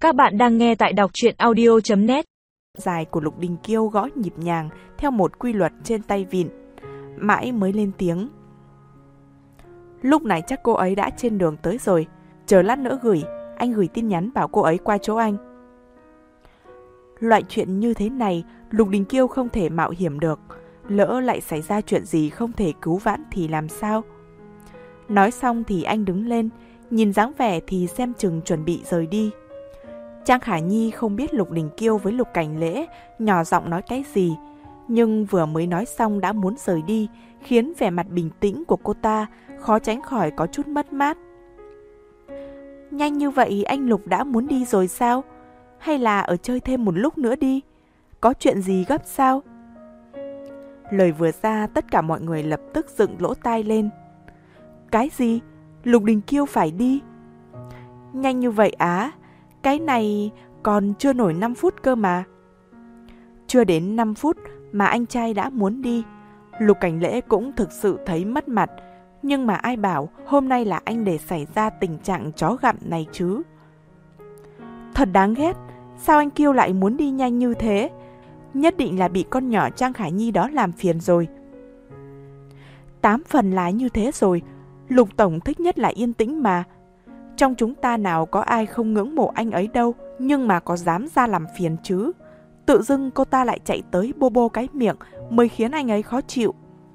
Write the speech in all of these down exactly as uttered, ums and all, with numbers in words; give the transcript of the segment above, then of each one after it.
Các bạn đang nghe tại đọc truyện audio chấm net. Dài của Lục Đình Kiêu gõ nhịp nhàng theo một quy luật trên tay vịn, mãi mới lên tiếng. Lúc này chắc cô ấy đã trên đường tới rồi, chờ lát nữa gửi, anh gửi tin nhắn bảo cô ấy qua chỗ anh. Loại chuyện như thế này Lục Đình Kiêu không thể mạo hiểm được, lỡ lại xảy ra chuyện gì không thể cứu vãn thì làm sao? Nói xong thì anh đứng lên, nhìn dáng vẻ thì xem chừng chuẩn bị rời đi. Trang Khả Nhi không biết Lục Đình Kiêu với Lục Cảnh Lễ nhỏ giọng nói cái gì, nhưng vừa mới nói xong đã muốn rời đi, khiến vẻ mặt bình tĩnh của cô ta khó tránh khỏi có chút mất mát. Nhanh như vậy anh Lục đã muốn đi rồi sao? Hay là ở chơi thêm một lúc nữa đi? Có chuyện gì gấp sao? Lời vừa ra tất cả mọi người lập tức dựng lỗ tai lên. Cái gì? Lục Đình Kiêu phải đi? Nhanh như vậy á? Cái này còn chưa nổi năm phút cơ mà. Chưa đến năm phút mà anh trai đã muốn đi. Lục Cảnh Lễ cũng thực sự thấy mất mặt. Nhưng mà ai bảo hôm nay là anh để xảy ra tình trạng chó gặm này chứ? Thật đáng ghét. Sao anh Kiêu lại muốn đi nhanh như thế? Nhất định là bị con nhỏ Trang Khả Nhi đó làm phiền rồi. Tám phần là như thế rồi. Lục Tổng thích nhất là yên tĩnh mà. Trong chúng ta nào có ai không ngưỡng mộ anh ấy đâu, nhưng mà có dám ra làm phiền chứ? Tự dưng cô ta lại chạy tới bô bô cái miệng mới khiến anh ấy khó chịu.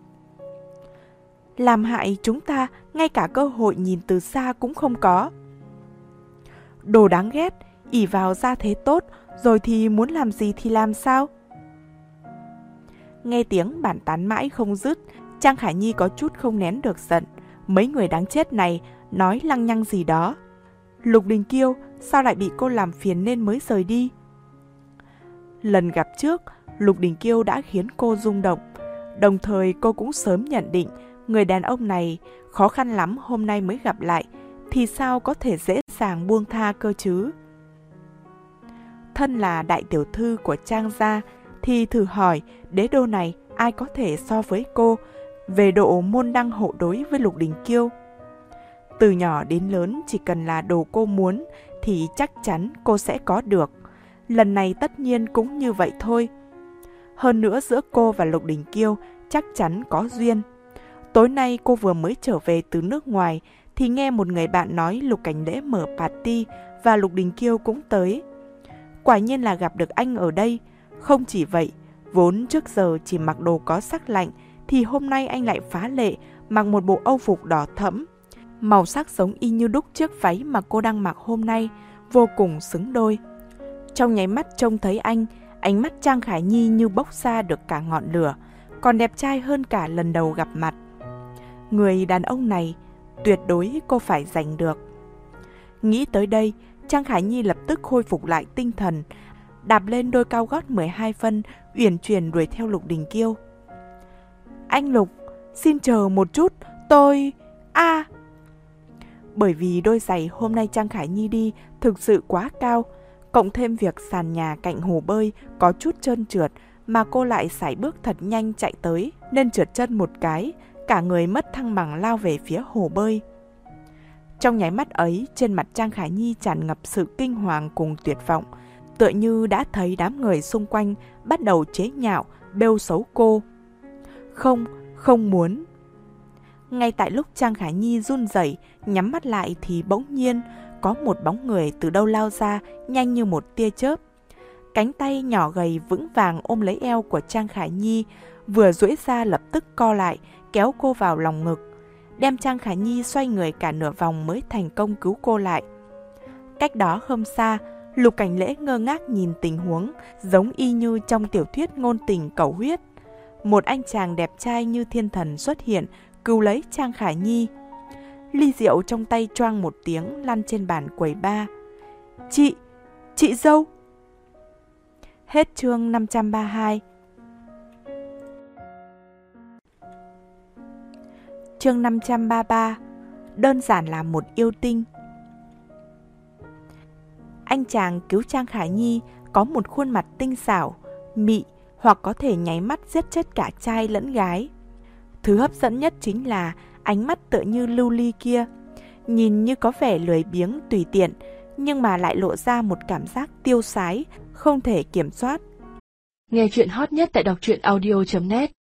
Làm hại chúng ta, ngay cả cơ hội nhìn từ xa cũng không có. Đồ đáng ghét, ỷ vào gia thế tốt, rồi thì muốn làm gì thì làm sao? Nghe tiếng bàn tán mãi không dứt, Trang Khả Nhi có chút không nén được giận. Mấy người đáng chết này nói lăng nhăng gì đó. Lục Đình Kiêu sao lại bị cô làm phiền nên mới rời đi? Lần gặp trước, Lục Đình Kiêu đã khiến cô rung động. Đồng thời cô cũng sớm nhận định người đàn ông này khó khăn lắm hôm nay mới gặp lại, thì sao có thể dễ dàng buông tha cơ chứ? Thân là đại tiểu thư của Trang gia thì thử hỏi đế đô này ai có thể so với cô về độ môn đăng hộ đối với Lục Đình Kiêu. Từ nhỏ đến lớn chỉ cần là đồ cô muốn thì chắc chắn cô sẽ có được. Lần này tất nhiên cũng như vậy thôi. Hơn nữa giữa cô và Lục Đình Kiêu chắc chắn có duyên. Tối nay cô vừa mới trở về từ nước ngoài thì nghe một người bạn nói Lục Cảnh Lễ mở party và Lục Đình Kiêu cũng tới. Quả nhiên là gặp được anh ở đây. Không chỉ vậy, vốn trước giờ chỉ mặc đồ có sắc lạnh thì hôm nay anh lại phá lệ mặc một bộ âu phục đỏ thẫm. Màu sắc giống y như đúc chiếc váy mà cô đang mặc hôm nay, vô cùng xứng đôi. Trong nháy mắt trông thấy anh, ánh mắt Trang Khả Nhi như bốc ra được cả ngọn lửa, còn đẹp trai hơn cả lần đầu gặp mặt. Người đàn ông này, tuyệt đối cô phải giành được. Nghĩ tới đây, Trang Khả Nhi lập tức khôi phục lại tinh thần, đạp lên đôi cao gót mười hai phân, uyển chuyển đuổi theo Lục Đình Kiêu. Anh Lục, xin chờ một chút, tôi... a à. Bởi vì đôi giày hôm nay Trang Khả Nhi đi thực sự quá cao, cộng thêm việc sàn nhà cạnh hồ bơi có chút trơn trượt mà cô lại sải bước thật nhanh chạy tới nên trượt chân một cái, cả người mất thăng bằng lao về phía hồ bơi. Trong nháy mắt ấy, trên mặt Trang Khả Nhi tràn ngập sự kinh hoàng cùng tuyệt vọng, tựa như đã thấy đám người xung quanh bắt đầu chế nhạo, bêu xấu cô. Không, không muốn. Ngay tại lúc Trang Khả Nhi run rẩy nhắm mắt lại thì bỗng nhiên có một bóng người từ đâu lao ra nhanh như một tia chớp. Cánh tay nhỏ gầy vững vàng ôm lấy eo của Trang Khả Nhi, vừa duỗi ra lập tức co lại, kéo cô vào lòng ngực, đem Trang Khả Nhi xoay người cả nửa vòng mới thành công cứu cô lại. Cách đó không xa, Lục Cảnh Lễ ngơ ngác nhìn tình huống giống y như trong tiểu thuyết ngôn tình cầu huyết. Một anh chàng đẹp trai như thiên thần xuất hiện, cứu lấy Trang Khả Nhi. Ly rượu trong tay choang một tiếng lăn trên bàn quầy bar. Chị, chị dâu. Hết chương năm trăm ba mươi hai. Chương năm trăm ba mươi ba. Đơn giản là một yêu tinh. Anh chàng cứu Trang Khả Nhi có một khuôn mặt tinh xảo, mị, hoặc có thể nháy mắt giết chết cả trai lẫn gái. Thứ hấp dẫn nhất chính là ánh mắt tựa như lưu ly kia, nhìn như có vẻ lười biếng tùy tiện, nhưng mà lại lộ ra một cảm giác tiêu sái, không thể kiểm soát. Nghe chuyện hot nhất tại đọc truyện audio chấm net.